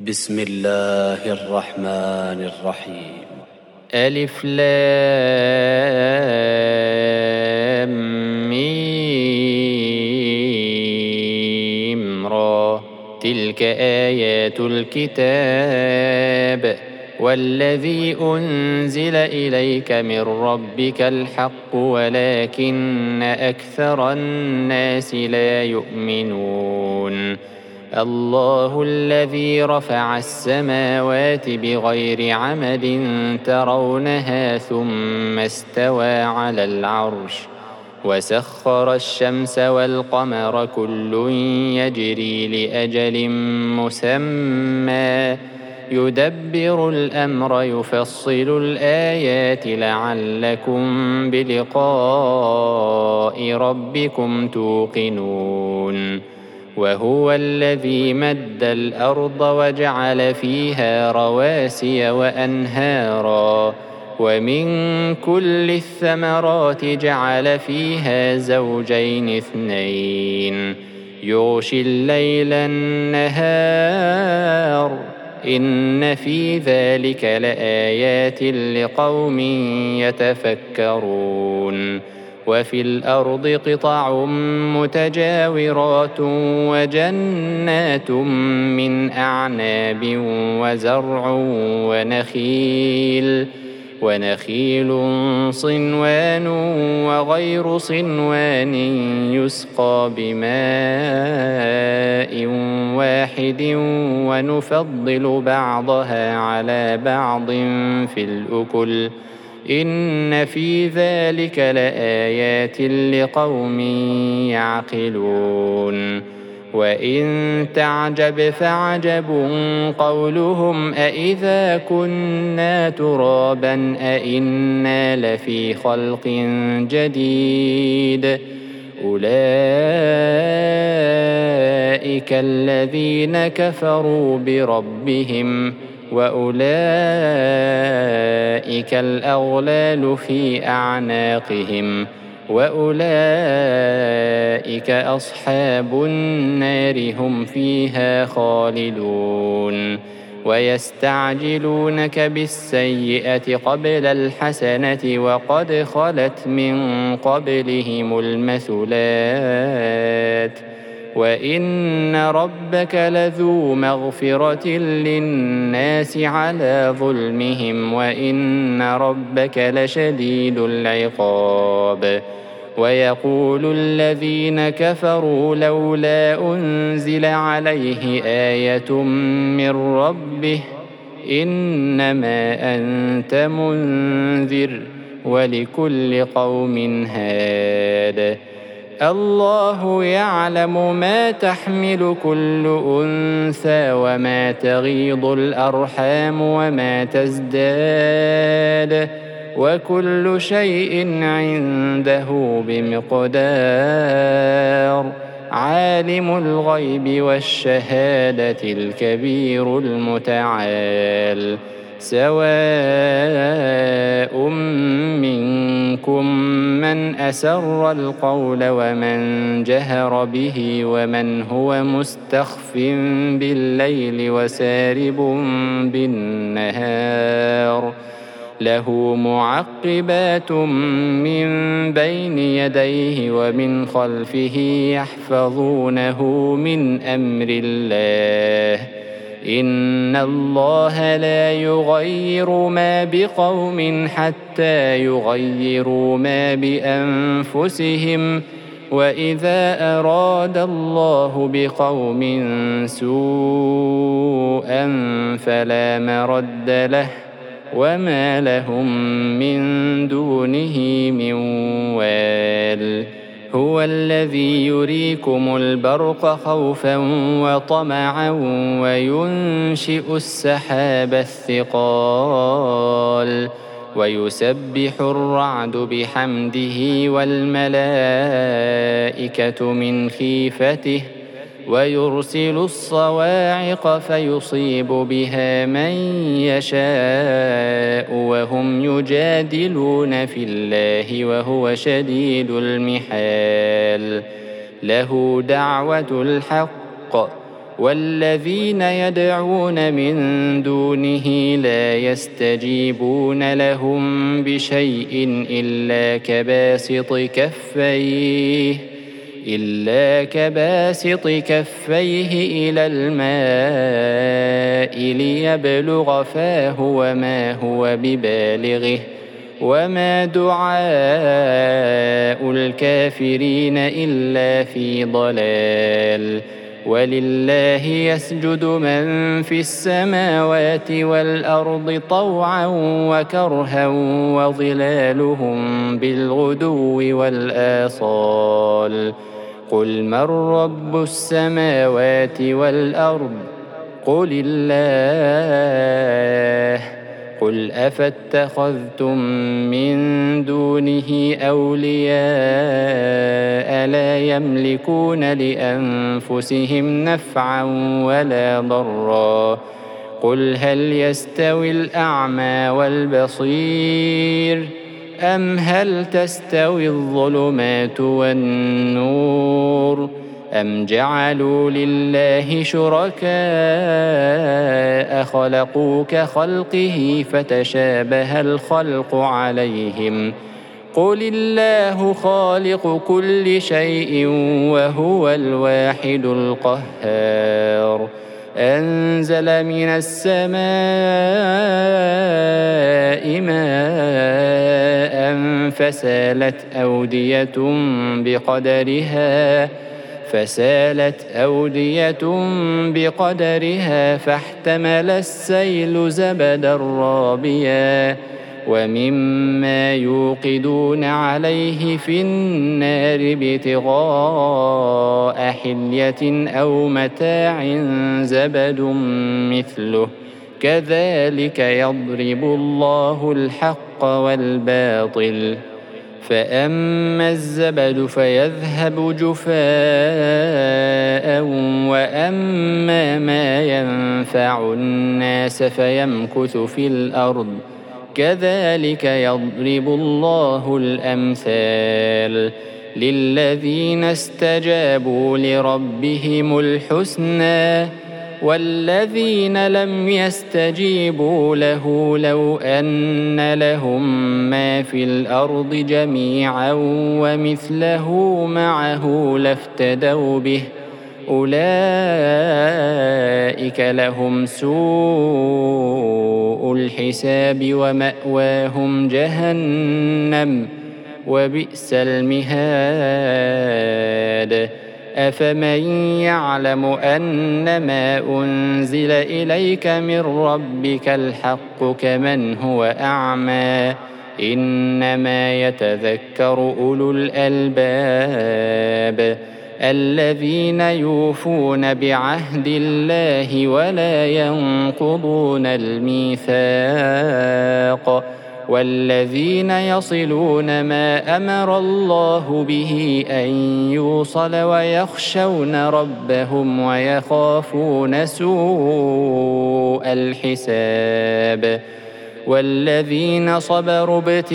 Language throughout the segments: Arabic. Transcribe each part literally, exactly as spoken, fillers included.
بسم الله الرحمن الرحيم. ألف لام ميم را. تلك آيات الكتاب والذي أنزل إليك من ربك الحق ولكن أكثر الناس لا يؤمنون. الله الذي رفع السماوات بغير عمد ترونها ثم استوى على العرش وسخر الشمس والقمر كل يجري لأجل مسمى يدبر الأمر يفصل الآيات لعلكم بلقاء ربكم توقنون. وهو الذي مد الأرض وجعل فيها رواسي وأنهارا ومن كل الثمرات جعل فيها زوجين اثنين يغشي الليل النهار إن في ذلك لآيات لقوم يتفكرون. وفي الأرض قطع متجاورات وجنات من أعناب وزرع ونخيل ونخيل صنوان وغير صنوان يسقى بماء واحد ونفضل بعضها على بعض في الأكل إن في ذلك لآيات لقوم يعقلون. وإن تعجب فعجب قولهم أإذا كنا ترابا أإنا لفي خلق جديد أولئك الذين كفروا بربهم وأولئك الأغلال في أعناقهم وأولئك أصحاب النار هم فيها خالدون. ويستعجلونك بالسيئة قبل الحسنة وقد خلت من قبلهم المثلات وإن ربك لذو مغفرة للناس على ظلمهم وإن ربك لشديد العقاب. ويقول الذين كفروا لولا أنزل عليه آية من ربه إنما أنت منذر ولكل قوم هاد. الله يعلم ما تحمل كل أنثى وما تغيض الأرحام وما تزداد وكل شيء عنده بمقدار. عالم الغيب والشهادة الكبير المتعال. سواء منكم من أسر القول ومن جهر به ومن هو مستخف بالليل وسارب بالنهار له معقبات من بين يديه ومن خلفه يحفظونه من أمر الله إن الله لا يغير ما بقوم حتى يغيروا ما بأنفسهم وإذا أراد الله بقوم سوءا فلا مرد له وما لهم من دونه من وال. هو الذي يريكم البرق خوفا وطمعا وينشئ السحاب الثقال ويسبح الرعد بحمده والملائكة من خيفته ويرسل الصواعق فيصيب بها من يشاء وهم يجادلون في الله وهو شديد المحال. له دعوة الحق والذين يدعون من دونه لا يستجيبون لهم بشيء إلا كباسط كفيه إلا كباسط كفيه إلى الماء ليبلغ فاه وما هو ببالغه وما دعاء الكافرين إلا في ضلال ولله يسجد من في السماوات والأرض طوعا وكرها وظلالهم بالغدو والآصال قل من رب السماوات والأرض قل الله قل أفاتخذتم من دونه أولياء لا يملكون لأنفسهم نفعا ولا ضرا قل هل يستوي الأعمى والبصير أم هل تستوي الظلمات والنور أم جعلوا لله شركاء خلقوا كخلقه فتشابه الخلق عليهم قل الله خالق كل شيء وهو الواحد القهار أنزل من السماء ماء فسالت أودية بقدرها فسالت أودية بقدرها فاحتمل السيل زبدا رابيا ومما يوقدون عليه في النار ابتغاء حلية أو متاع زبد مثله كذلك يضرب الله الحق والباطل فأما الزبد فيذهب جفاء وأما ما ينفع الناس فيمكث في الأرض كذلك يضرب الله الأمثال للذين استجابوا لربهم الحسنى والذين لم يستجيبوا له لو أن لهم ما في الأرض جميعا ومثله معه لافتدوا به أولئك لهم سوء الحساب ومأواهم جهنم وبئس المهاد أفمن يعلم أنما أنزل إليك من ربك الحق كمن هو أعمى إنما يتذكر أولو الألباب الذين يوفون بعهد الله ولا ينقضون الميثاق والذين يصلون ما أمر الله به أن يوصل ويخشون ربهم ويخافون سوء الحساب والذين صبروا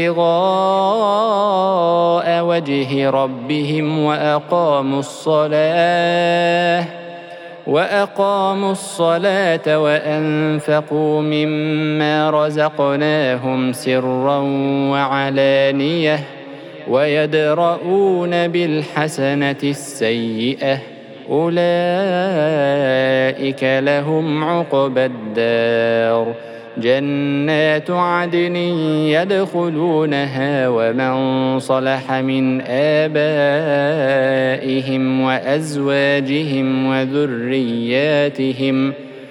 ابتغاء وجه ربهم وأقاموا الصلاة وأقاموا الصلاة وأنفقوا مما رزقناهم سرا وعلانية ويدرؤون بالحسنة السيئة أولئك لهم عقبى الدار جنات عدن يدخلونها ومن صلح من آبائهم وأزواجهم وذرياتهم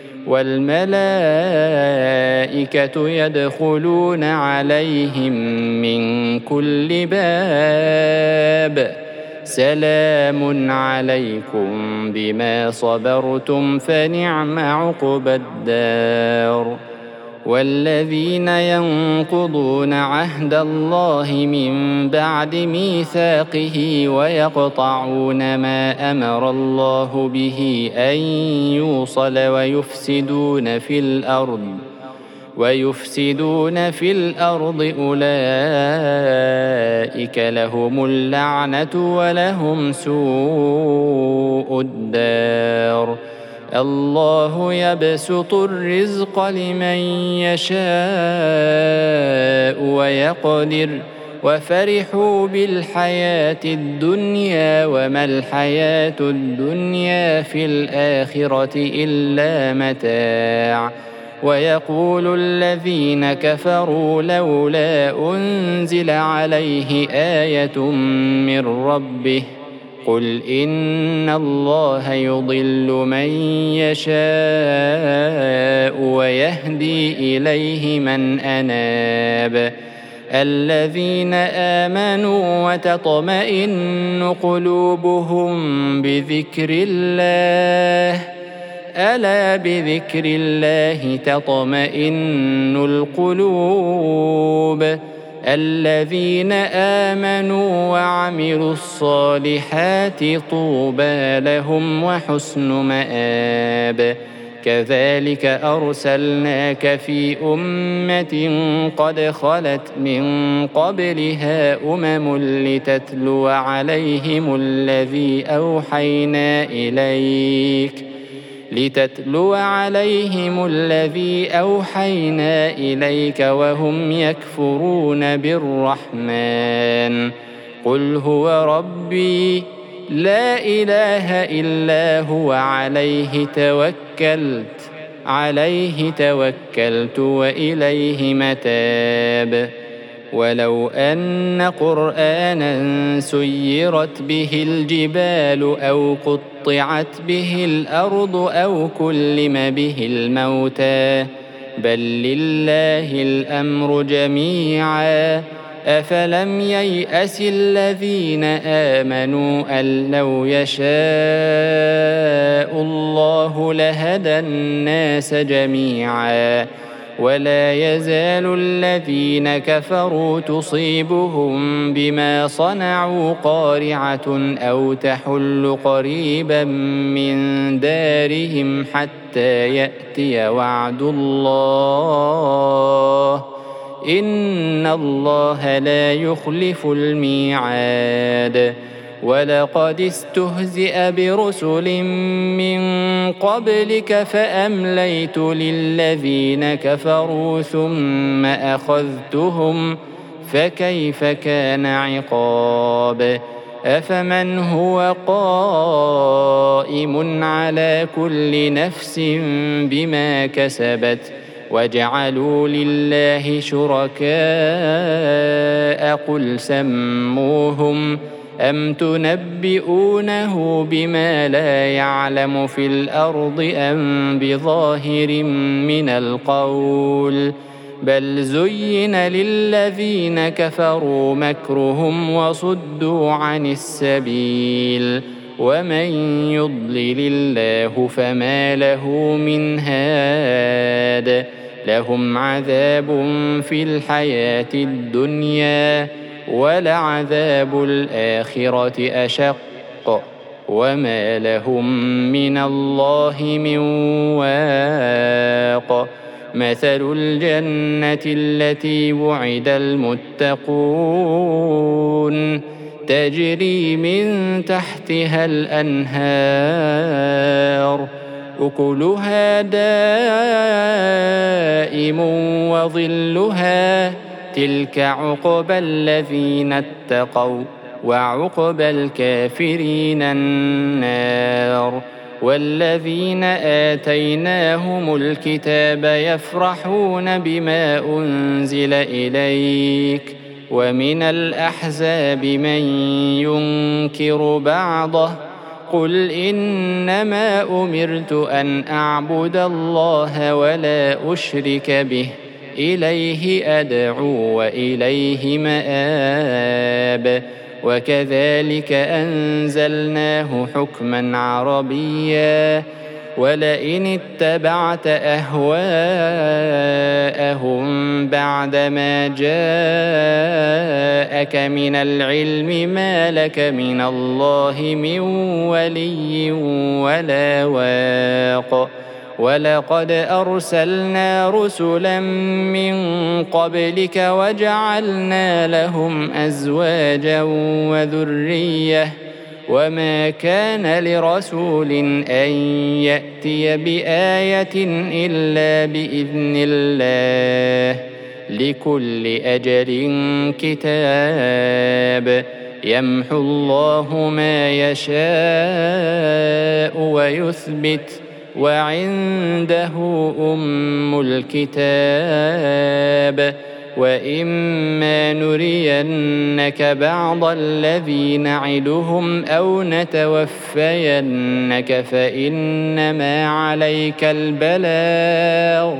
والملائكة يدخلون عليهم من كل باب سلام عليكم بما صبرتم فنعم عقبى الدار والذين ينقضون عهد الله من بعد ميثاقه ويقطعون ما أمر الله به أن يوصل ويفسدون في الأرض ويفسدون في الأرض أولئك لهم اللعنة ولهم سوء الدار الله يبسط الرزق لمن يشاء ويقدر وفرحوا بالحياة الدنيا وما الحياة الدنيا في الآخرة إلا متاع ويقول الذين كفروا لولا أنزل عليه آية من ربه قل إن الله يضل من يشاء ويهدي إليه من أناب الذين آمنوا وتطمئن قلوبهم بذكر الله ألا بذكر الله تطمئن القلوب الذين آمنوا وعملوا الصالحات طوبى لهم وحسن مآب كذلك أرسلناك في أمة قد خلت من قبلها أمم لتتلو عليهم الذي أوحينا إليك لتتلو عليهم الذي أوحينا إليك وهم يكفرون بالرحمن قل هو ربي لا إله إلا هو عليه توكلت عليه توكلت وإليه متاب ولو أن قرآنا سيرت به الجبال أو قطعت به الأرض أو كلم به الموتى بل لله الأمر جميعا أفلم ييأس الذين آمنوا أن لو يشاء الله لهدى الناس جميعا ولا يزال الذين كفروا تصيبهم بما صنعوا قارعة أو تحل قريبا من دارهم حتى يأتي وعد الله إن الله لا يخلف الميعاد ولقد استهزئ برسل من قبلك فأمليت للذين كفروا ثم أخذتهم فكيف كان عقاب أفمن هو قائم على كل نفس بما كسبت وجعلوا لله شركاء قل سموهم أم تنبئونه بما لا يعلم في الأرض أم بظاهر من القول بل زين للذين كفروا مكرهم وصدوا عن السبيل ومن يضلل الله فما له من هاد لهم عذاب في الحياة الدنيا ولعذاب الآخرة أشق وما لهم من الله من واق مثل الجنة التي وعد المتقون تجري من تحتها الأنهار أكلها دائم وظلها تلك عقبى الذين اتقوا وعقبى الكافرين النار والذين آتيناهم الكتاب يفرحون بما أنزل إليك ومن الأحزاب من ينكر بعضه قل إنما أمرت أن أعبد الله ولا أشرك به إليه أدعو وإليه مآب وكذلك أنزلناه حكما عربيا ولئن اتبعت أهواءهم بعدما جاءك من العلم ما لك من الله من ولي ولا واق ولقد أرسلنا رسلا من قبلك وجعلنا لهم أزواجا وذرية وما كان لرسول أن يأتي بآية إلا بإذن الله لكل أجل كتاب يمحو الله ما يشاء ويثبت وعنده أم الكتاب وإما نرينك بعض الذي نعدهم أو نتوفينك فإنما عليك البلاغ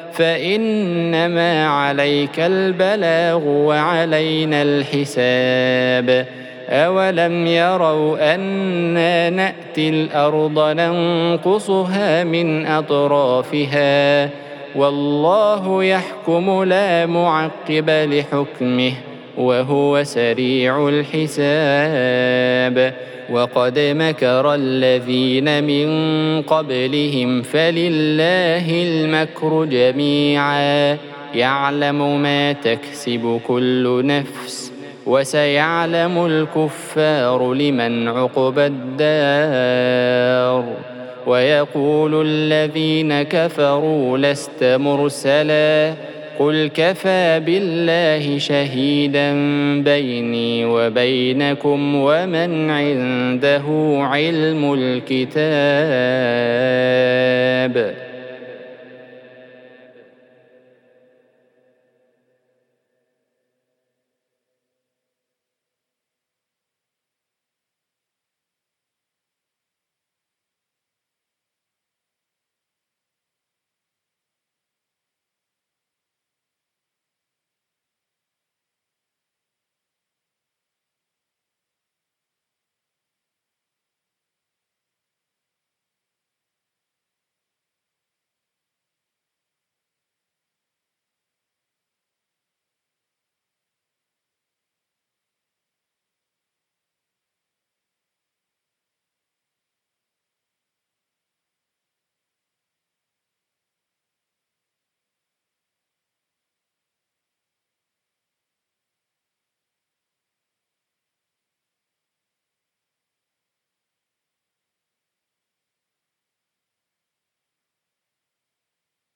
فإنما عليك البلاغ وعلينا الحساب أولم يروا أنا نأتي الأرض ننقصها من أطرافها والله يحكم لا معقب لحكمه وهو سريع الحساب وقد مكر الذين من قبلهم فلله المكر جميعا يعلم ما تكسب كل نفس وسيعلم الكفار لمن عقبى الدار ويقول الذين كفروا لست مرسلا قل كفى بالله شهيدا بيني وبينكم ومن عنده علم الكتاب